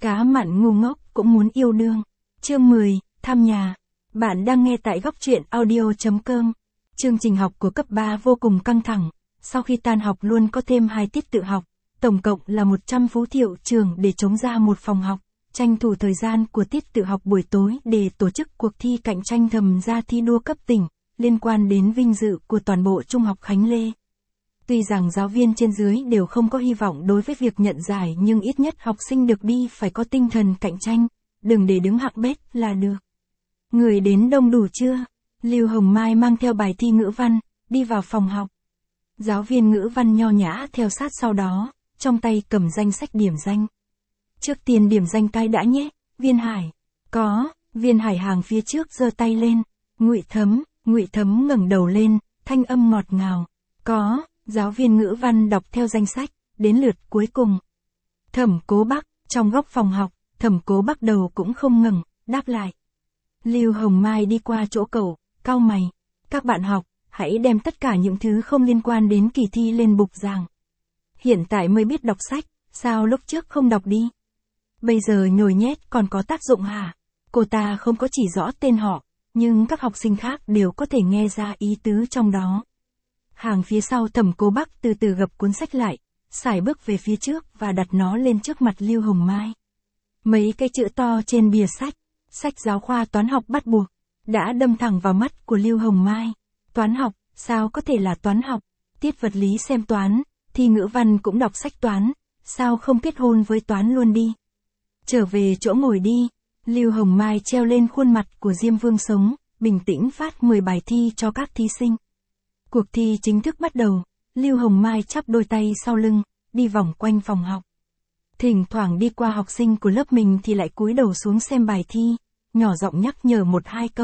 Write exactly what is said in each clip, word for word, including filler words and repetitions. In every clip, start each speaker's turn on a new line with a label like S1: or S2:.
S1: Cá mặn ngu ngốc cũng muốn yêu đương. Chương mười, thăm nhà. Bạn đang nghe tại góc truyện audio chấm com. Chương trình học của cấp ba vô cùng căng thẳng. Sau khi tan học luôn có thêm hai tiết tự học. Tổng cộng là một trăm phú thiệu trường để chống ra một phòng học. Tranh thủ thời gian của tiết tự học buổi tối để tổ chức cuộc thi cạnh tranh thầm ra thi đua cấp tỉnh, liên quan đến vinh dự của toàn bộ Trung học Khánh Lê. Tuy rằng giáo viên trên dưới đều không có hy vọng đối với việc nhận giải, nhưng ít nhất học sinh được đi phải có tinh thần cạnh tranh, đừng để đứng hạng bét là được. Người đến đông đủ chưa? Lưu Hồng Mai mang theo bài thi ngữ văn, đi vào phòng học. Giáo viên ngữ văn nho nhã theo sát sau đó, trong tay cầm danh sách điểm danh. Trước tiên điểm danh cái đã nhé, Viên Hải. Có, Viên Hải hàng phía trước giơ tay lên. Ngụy Thấm, Ngụy Thấm ngẩng đầu lên, thanh âm ngọt ngào. Có, giáo viên ngữ văn đọc theo danh sách, đến lượt cuối cùng. Thẩm Cố Bắc, trong góc phòng học, Thẩm Cố Bắc đầu cũng không ngẩng, đáp lại. Lưu Hồng Mai đi qua chỗ cậu, cau mày. Các bạn học, hãy đem tất cả những thứ không liên quan đến kỳ thi lên bục giảng. Hiện tại mới biết đọc sách, sao lúc trước không đọc đi? Bây giờ nhồi nhét còn có tác dụng hả? Cô ta không có chỉ rõ tên họ, nhưng các học sinh khác đều có thể nghe ra ý tứ trong đó. Hàng phía sau Thẩm Cố Bắc từ từ gập cuốn sách lại, sải bước về phía trước và đặt nó lên trước mặt Lưu Hồng Mai. Mấy cái chữ to trên bìa sách, sách giáo khoa toán học bắt buộc, đã đâm thẳng vào mắt của Lưu Hồng Mai. Toán học, sao có thể là toán học? Tiết vật lý xem toán, thi ngữ văn cũng đọc sách toán, sao không kết hôn với toán luôn đi? Trở về chỗ ngồi đi. Lưu Hồng Mai treo lên khuôn mặt của Diêm Vương sống, bình tĩnh phát mười bài thi cho các thí sinh. Cuộc thi chính thức bắt đầu, Lưu Hồng Mai chắp đôi tay sau lưng, đi vòng quanh phòng học. Thỉnh thoảng đi qua học sinh của lớp mình thì lại cúi đầu xuống xem bài thi, nhỏ giọng nhắc nhở một hai câu.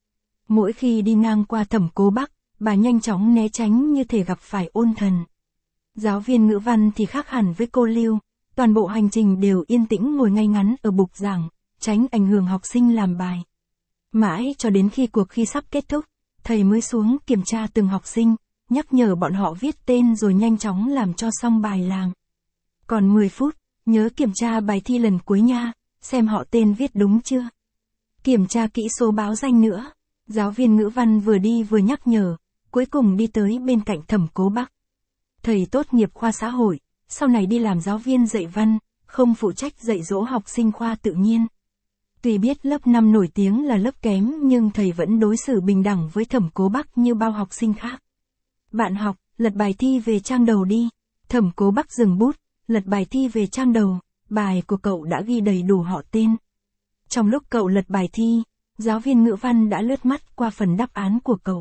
S1: Mỗi khi đi ngang qua Thẩm Cố Bắc, bà nhanh chóng né tránh như thể gặp phải ôn thần. Giáo viên ngữ văn thì khác hẳn với cô Lưu, toàn bộ hành trình đều yên tĩnh ngồi ngay ngắn ở bục giảng, tránh ảnh hưởng học sinh làm bài. Mãi cho đến khi cuộc thi sắp kết thúc, thầy mới xuống kiểm tra từng học sinh, nhắc nhở bọn họ viết tên rồi nhanh chóng làm cho xong bài làng. Còn mười phút, nhớ kiểm tra bài thi lần cuối nha, xem họ tên viết đúng chưa. Kiểm tra kỹ số báo danh nữa. Giáo viên ngữ văn vừa đi vừa nhắc nhở, cuối cùng đi tới bên cạnh Thẩm Cố Bắc. Thầy tốt nghiệp khoa xã hội, sau này đi làm giáo viên dạy văn, không phụ trách dạy dỗ học sinh khoa tự nhiên. Tuy biết lớp năm nổi tiếng là lớp kém nhưng thầy vẫn đối xử bình đẳng với Thẩm Cố Bắc như bao học sinh khác. Bạn học, lật bài thi về trang đầu đi. Thẩm Cố Bắc dừng bút, lật bài thi về trang đầu, bài của cậu đã ghi đầy đủ họ tên. Trong lúc cậu lật bài thi, giáo viên ngữ văn đã lướt mắt qua phần đáp án của cậu.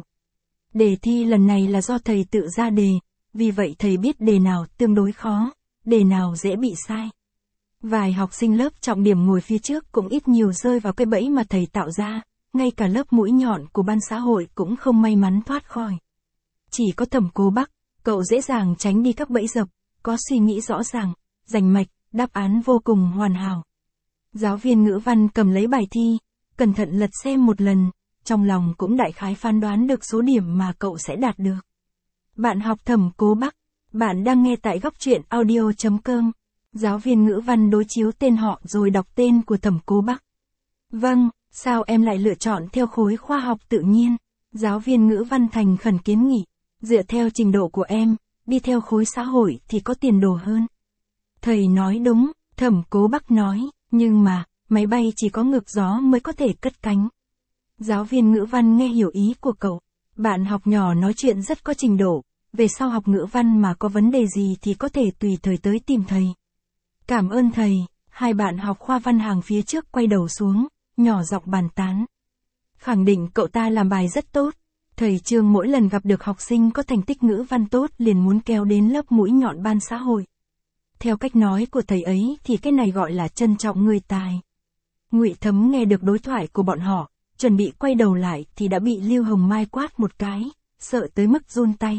S1: Đề thi lần này là do thầy tự ra đề, vì vậy thầy biết đề nào tương đối khó, đề nào dễ bị sai. Vài học sinh lớp trọng điểm ngồi phía trước cũng ít nhiều rơi vào cái bẫy mà thầy tạo ra, ngay cả lớp mũi nhọn của ban xã hội cũng không may mắn thoát khỏi. Chỉ có Thẩm Cố Bắc, cậu dễ dàng tránh đi các bẫy dập, có suy nghĩ rõ ràng, rành mạch, đáp án vô cùng hoàn hảo. Giáo viên ngữ văn cầm lấy bài thi, cẩn thận lật xem một lần, trong lòng cũng đại khái phán đoán được số điểm mà cậu sẽ đạt được. Bạn học Thẩm Cố Bắc, bạn đang nghe tại góc truyện audio chấm com. Giáo viên ngữ văn đối chiếu tên họ rồi đọc tên của Thẩm Cố Bắc. Vâng, sao em lại lựa chọn theo khối khoa học tự nhiên? Giáo viên ngữ văn thành khẩn kiến nghị, dựa theo trình độ của em, đi theo khối xã hội thì có tiền đồ hơn. Thầy nói đúng, Thẩm Cố Bắc nói, nhưng mà, máy bay chỉ có ngược gió mới có thể cất cánh. Giáo viên ngữ văn nghe hiểu ý của cậu. Bạn học nhỏ nói chuyện rất có trình độ, về sau học ngữ văn mà có vấn đề gì thì có thể tùy thời tới tìm thầy. Cảm ơn thầy. Hai bạn học khoa văn hàng phía trước quay đầu xuống, nhỏ giọng bàn tán. Khẳng định cậu ta làm bài rất tốt. Thầy Trương mỗi lần gặp được học sinh có thành tích ngữ văn tốt liền muốn kéo đến lớp mũi nhọn ban xã hội. Theo cách nói của thầy ấy thì cái này gọi là trân trọng người tài. Ngụy Thấm nghe được đối thoại của bọn họ, chuẩn bị quay đầu lại thì đã bị Lưu Hồng Mai quát một cái, sợ tới mức run tay.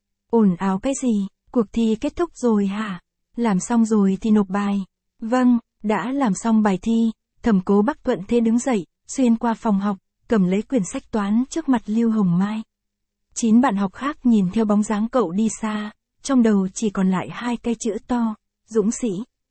S1: Ồn ào cái gì, cuộc thi kết thúc rồi hả? Làm xong rồi thì nộp bài. Vâng, đã làm xong bài thi. Thẩm Cố Bắc thuận thế đứng dậy, xuyên qua phòng học, cầm lấy quyển sách toán trước mặt Lưu Hồng Mai. Chín bạn học khác nhìn theo bóng dáng cậu đi xa, trong đầu chỉ còn lại hai cái chữ to, Dũng sĩ.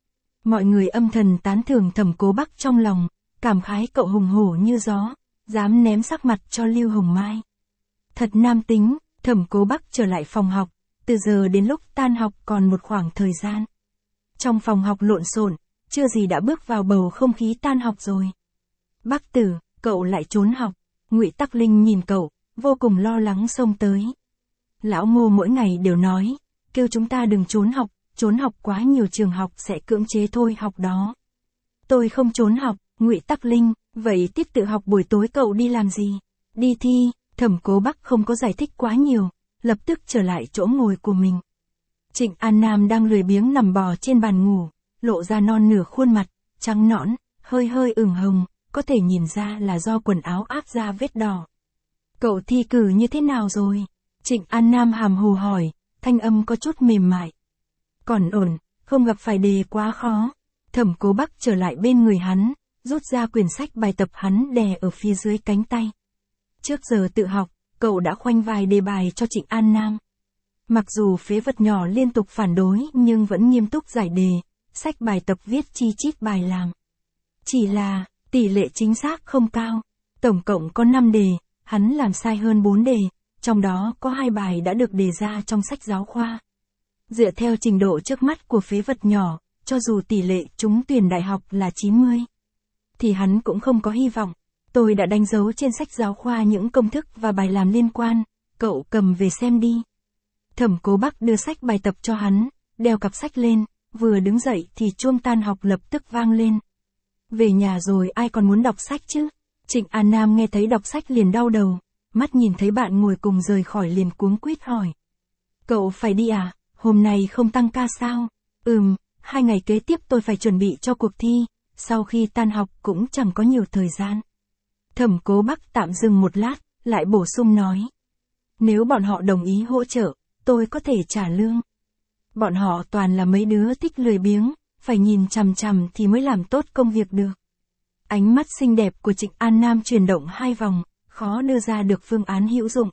S1: Mọi người âm thầm tán thưởng Thẩm Cố Bắc trong lòng, cảm khái cậu hùng hổ như gió, dám ném sắc mặt cho Lưu Hồng Mai. Thật nam tính. Thẩm Cố Bắc trở lại phòng học, từ giờ đến lúc tan học còn một khoảng thời gian. Trong phòng học lộn xộn, chưa gì đã bước vào bầu không khí tan học rồi. Bắc Tử, cậu lại trốn học. Ngụy Tắc Linh nhìn cậu, vô cùng lo lắng xông tới. Lão Ngô mỗi ngày đều nói, kêu chúng ta đừng trốn học, trốn học quá nhiều trường học sẽ cưỡng chế thôi học đó. Tôi không trốn học. Ngụy Tắc Linh, vậy tiếp tự học buổi tối cậu đi làm gì? Đi thi. Thẩm Cố Bắc không có giải thích quá nhiều, lập tức trở lại chỗ ngồi của mình. Trịnh An Nam đang lười biếng nằm bò trên bàn ngủ, lộ ra non nửa khuôn mặt, trắng nõn, hơi hơi ửng hồng, có thể nhìn ra là do quần áo áp ra vết đỏ. Cậu thi cử như thế nào rồi? Trịnh An Nam hàm hồ hỏi, thanh âm có chút mềm mại. Còn ổn, không gặp phải đề quá khó. Thẩm Cố Bắc trở lại bên người hắn, rút ra quyển sách bài tập hắn đè ở phía dưới cánh tay. Trước giờ tự học, cậu đã khoanh vài đề bài cho Trịnh An Nam. Mặc dù phế vật nhỏ liên tục phản đối nhưng vẫn nghiêm túc giải đề, sách bài tập viết chi chít bài làm. Chỉ là, tỷ lệ chính xác không cao. Tổng cộng có năm đề, hắn làm sai hơn bốn đề, trong đó có hai bài đã được đề ra trong sách giáo khoa. Dựa theo trình độ trước mắt của phế vật nhỏ, cho dù tỷ lệ trúng tuyển đại học là chín mươi, thì hắn cũng không có hy vọng. Tôi đã đánh dấu trên sách giáo khoa những công thức và bài làm liên quan, cậu cầm về xem đi. Thẩm Cố Bắc đưa sách bài tập cho hắn, đeo cặp sách lên, vừa đứng dậy thì chuông tan học lập tức vang lên. Về nhà rồi ai còn muốn đọc sách chứ? Trịnh An Nam nghe thấy đọc sách liền đau đầu, mắt nhìn thấy bạn ngồi cùng rời khỏi liền cuống quýt hỏi. Cậu phải đi à, hôm nay không tăng ca sao? Ừm, hai ngày kế tiếp tôi phải chuẩn bị cho cuộc thi, sau khi tan học cũng chẳng có nhiều thời gian. Thẩm Cố Bắc tạm dừng một lát, lại bổ sung nói. Nếu bọn họ đồng ý hỗ trợ, tôi có thể trả lương. Bọn họ toàn là mấy đứa thích lười biếng, phải nhìn chằm chằm thì mới làm tốt công việc được. Ánh mắt xinh đẹp của Trịnh An Nam chuyển động hai vòng, khó đưa ra được phương án hữu dụng.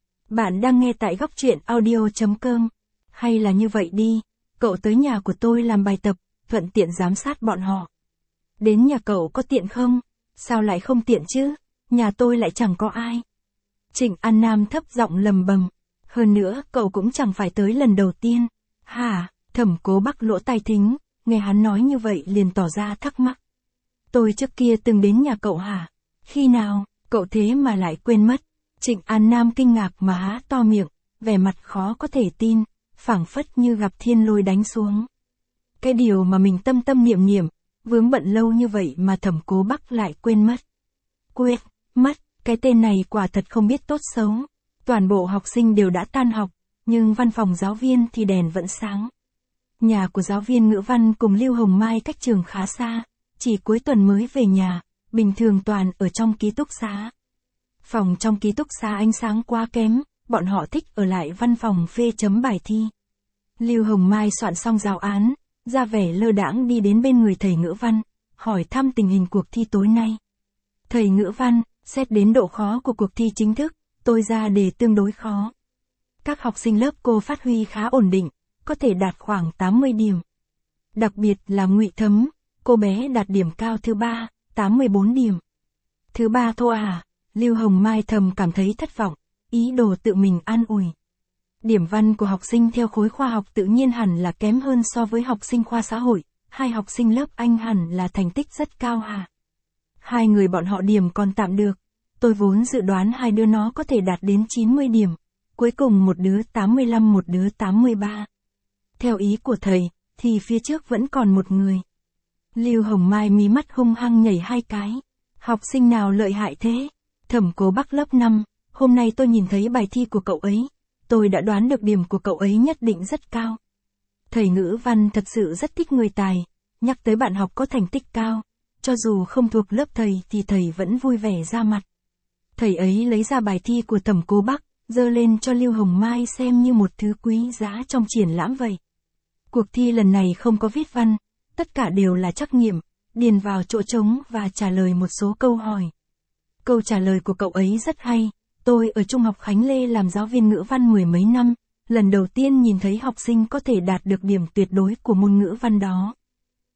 S1: Bạn đang nghe tại góc truyện audio chấm com. Hay là như vậy đi, cậu tới nhà của tôi làm bài tập, thuận tiện giám sát bọn họ. Đến nhà cậu có tiện không? Sao lại không tiện chứ? Nhà tôi lại chẳng có ai. Trịnh An Nam thấp giọng lầm bầm. Hơn nữa, cậu cũng chẳng phải tới lần đầu tiên. Hả? Thẩm Cố Bắc lỗ tai thính, nghe hắn nói như vậy liền tỏ ra thắc mắc. Tôi trước kia từng đến nhà cậu hả? Khi nào? Cậu thế mà lại quên mất. Trịnh An Nam kinh ngạc mà há to miệng, vẻ mặt khó có thể tin, phảng phất như gặp thiên lôi đánh xuống. Cái điều mà mình tâm tâm niệm niệm, vướng bận lâu như vậy mà Thẩm Cố Bắc lại quên mất. Quên, mất, cái tên này quả thật không biết tốt xấu. Toàn bộ học sinh đều đã tan học, nhưng văn phòng giáo viên thì đèn vẫn sáng. Nhà của giáo viên ngữ văn cùng Lưu Hồng Mai cách trường khá xa, chỉ cuối tuần mới về nhà, bình thường toàn ở trong ký túc xá. Phòng trong ký túc xá ánh sáng quá kém, bọn họ thích ở lại văn phòng phê chấm bài thi. Lưu Hồng Mai soạn xong giáo án, ra vẻ lơ đãng đi đến bên người thầy ngữ văn, hỏi thăm tình hình cuộc thi tối nay. Thầy ngữ văn, xét đến độ khó của cuộc thi chính thức, tôi ra đề tương đối khó. Các học sinh lớp cô phát huy khá ổn định, có thể đạt khoảng tám mươi điểm. Đặc biệt là Ngụy Thấm, cô bé đạt điểm cao thứ ba, tám mươi bốn điểm. Thứ ba thôi à? Lưu Hồng Mai thầm cảm thấy thất vọng, ý đồ tự mình an ủi. Điểm văn của học sinh theo khối khoa học tự nhiên hẳn là kém hơn so với học sinh khoa xã hội, hai học sinh lớp anh hẳn là thành tích rất cao hả? Hai người bọn họ điểm còn tạm được, tôi vốn dự đoán hai đứa nó có thể đạt đến chín mươi điểm, cuối cùng một đứa tám mươi lăm một đứa tám mươi ba. Theo ý của thầy, thì phía trước vẫn còn một người. Lưu Hồng Mai mí mắt hung hăng nhảy hai cái. Học sinh nào lợi hại thế? Thẩm Cố Bắc lớp năm, hôm nay tôi nhìn thấy bài thi của cậu ấy. Tôi đã đoán được điểm của cậu ấy nhất định rất cao. Thầy ngữ văn thật sự rất thích người tài, nhắc tới bạn học có thành tích cao. Cho dù không thuộc lớp thầy thì thầy vẫn vui vẻ ra mặt. Thầy ấy lấy ra bài thi của Thẩm Cố Bắc, giơ lên cho Lưu Hồng Mai xem như một thứ quý giá trong triển lãm vậy. Cuộc thi lần này không có viết văn, tất cả đều là trắc nghiệm, điền vào chỗ trống và trả lời một số câu hỏi. Câu trả lời của cậu ấy rất hay, tôi ở Trung học Khánh Lê làm giáo viên ngữ văn mười mấy năm, lần đầu tiên nhìn thấy học sinh có thể đạt được điểm tuyệt đối của môn ngữ văn đó.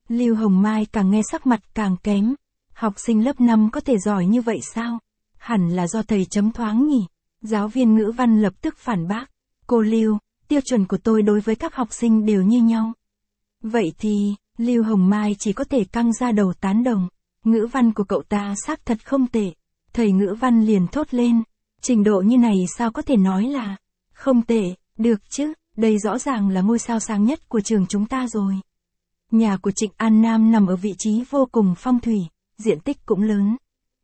S1: Lưu Hồng Mai càng nghe sắc mặt càng kém. Học sinh lớp năm có thể giỏi như vậy sao? Hẳn là do thầy chấm thoáng nhỉ. Giáo viên ngữ văn lập tức phản bác. Cô Lưu, tiêu chuẩn của tôi đối với các học sinh đều như nhau. Vậy thì, Lưu Hồng Mai chỉ có thể căng ra đầu tán đồng. Ngữ văn của cậu ta xác thật không tệ. Thầy ngữ văn liền thốt lên. Trình độ như này sao có thể nói là không tệ, được chứ, đây rõ ràng là ngôi sao sáng nhất của trường chúng ta rồi. Nhà của Trịnh An Nam nằm ở vị trí vô cùng phong thủy, diện tích cũng lớn.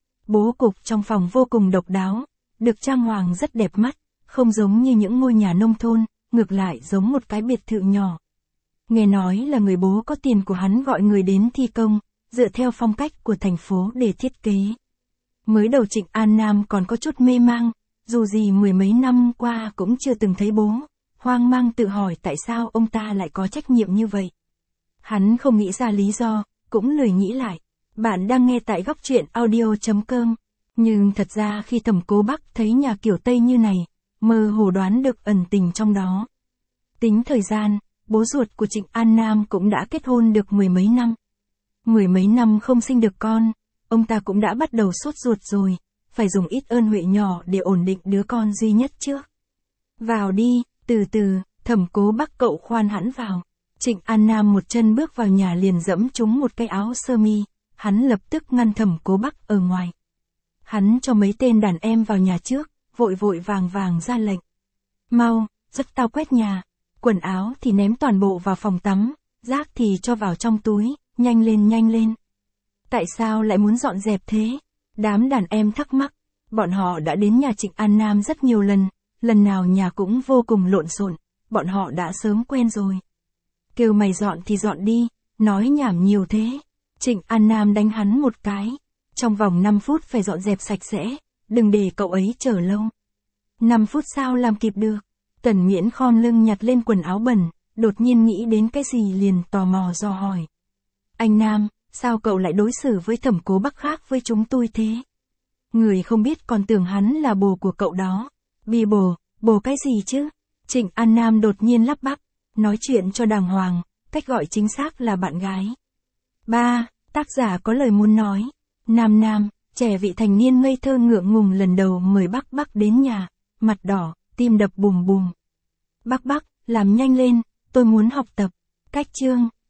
S1: Bố cục trong phòng vô cùng độc đáo, được trang hoàng rất đẹp mắt, không giống như những ngôi nhà nông thôn, ngược lại giống một cái biệt thự nhỏ. Nghe nói là người bố có tiền của hắn gọi người đến thi công, dựa theo phong cách của thành phố để thiết kế. Mới đầu Trịnh An Nam còn có chút mê mang, dù gì mười mấy năm qua cũng chưa từng thấy bố, hoang mang tự hỏi tại sao ông ta lại có trách nhiệm như vậy. Hắn không nghĩ ra lý do, cũng lười nghĩ lại. Bạn đang nghe tại góc truyện audio chấm com. Nhưng thật ra khi Thẩm Cố Bắc thấy nhà kiểu Tây như này, mơ hồ đoán được ẩn tình trong đó. Tính thời gian, bố ruột của Trịnh An Nam cũng đã kết hôn được mười mấy năm. Mười mấy năm không sinh được con, ông ta cũng đã bắt đầu sốt ruột rồi, phải dùng ít ơn huệ nhỏ để ổn định đứa con duy nhất trước. Vào đi, từ từ, Thẩm Cố Bắc cậu khoan hãn vào. Trịnh An Nam một chân bước vào nhà liền dẫm trúng một cái áo sơ mi, hắn lập tức ngăn Thẩm Cố Bắc ở ngoài. Hắn cho mấy tên đàn em vào nhà trước, vội vội vàng vàng ra lệnh. Mau, giúp tao quét nhà, quần áo thì ném toàn bộ vào phòng tắm, rác thì cho vào trong túi, nhanh lên nhanh lên. Tại sao lại muốn dọn dẹp thế? Đám đàn em thắc mắc, bọn họ đã đến nhà Trịnh An Nam rất nhiều lần, lần nào nhà cũng vô cùng lộn xộn, bọn họ đã sớm quen rồi. Kêu mày dọn thì dọn đi, nói nhảm nhiều thế. Trịnh An Nam đánh hắn một cái. Trong vòng năm phút phải dọn dẹp sạch sẽ, đừng để cậu ấy chờ lâu. năm phút sao làm kịp được? Tần Miễn khom lưng nhặt lên quần áo bẩn, đột nhiên nghĩ đến cái gì liền tò mò dò hỏi. Anh Nam, sao cậu lại đối xử với Thẩm Cố Bắc khác với chúng tôi thế? Người không biết còn tưởng hắn là bồ của cậu đó. Bi bồ, bồ cái gì chứ? Trịnh An Nam đột nhiên lắp bắp, nói chuyện cho đàng hoàng, cách gọi chính xác là bạn gái. Ba, tác giả có lời muốn nói. Nam Nam, trẻ vị thành niên ngây thơ ngượng ngùng lần đầu mời Bắc Bắc đến nhà, mặt đỏ, tim đập bùm bùm. Bắc Bắc, làm nhanh lên, tôi muốn học tập. Cách chương.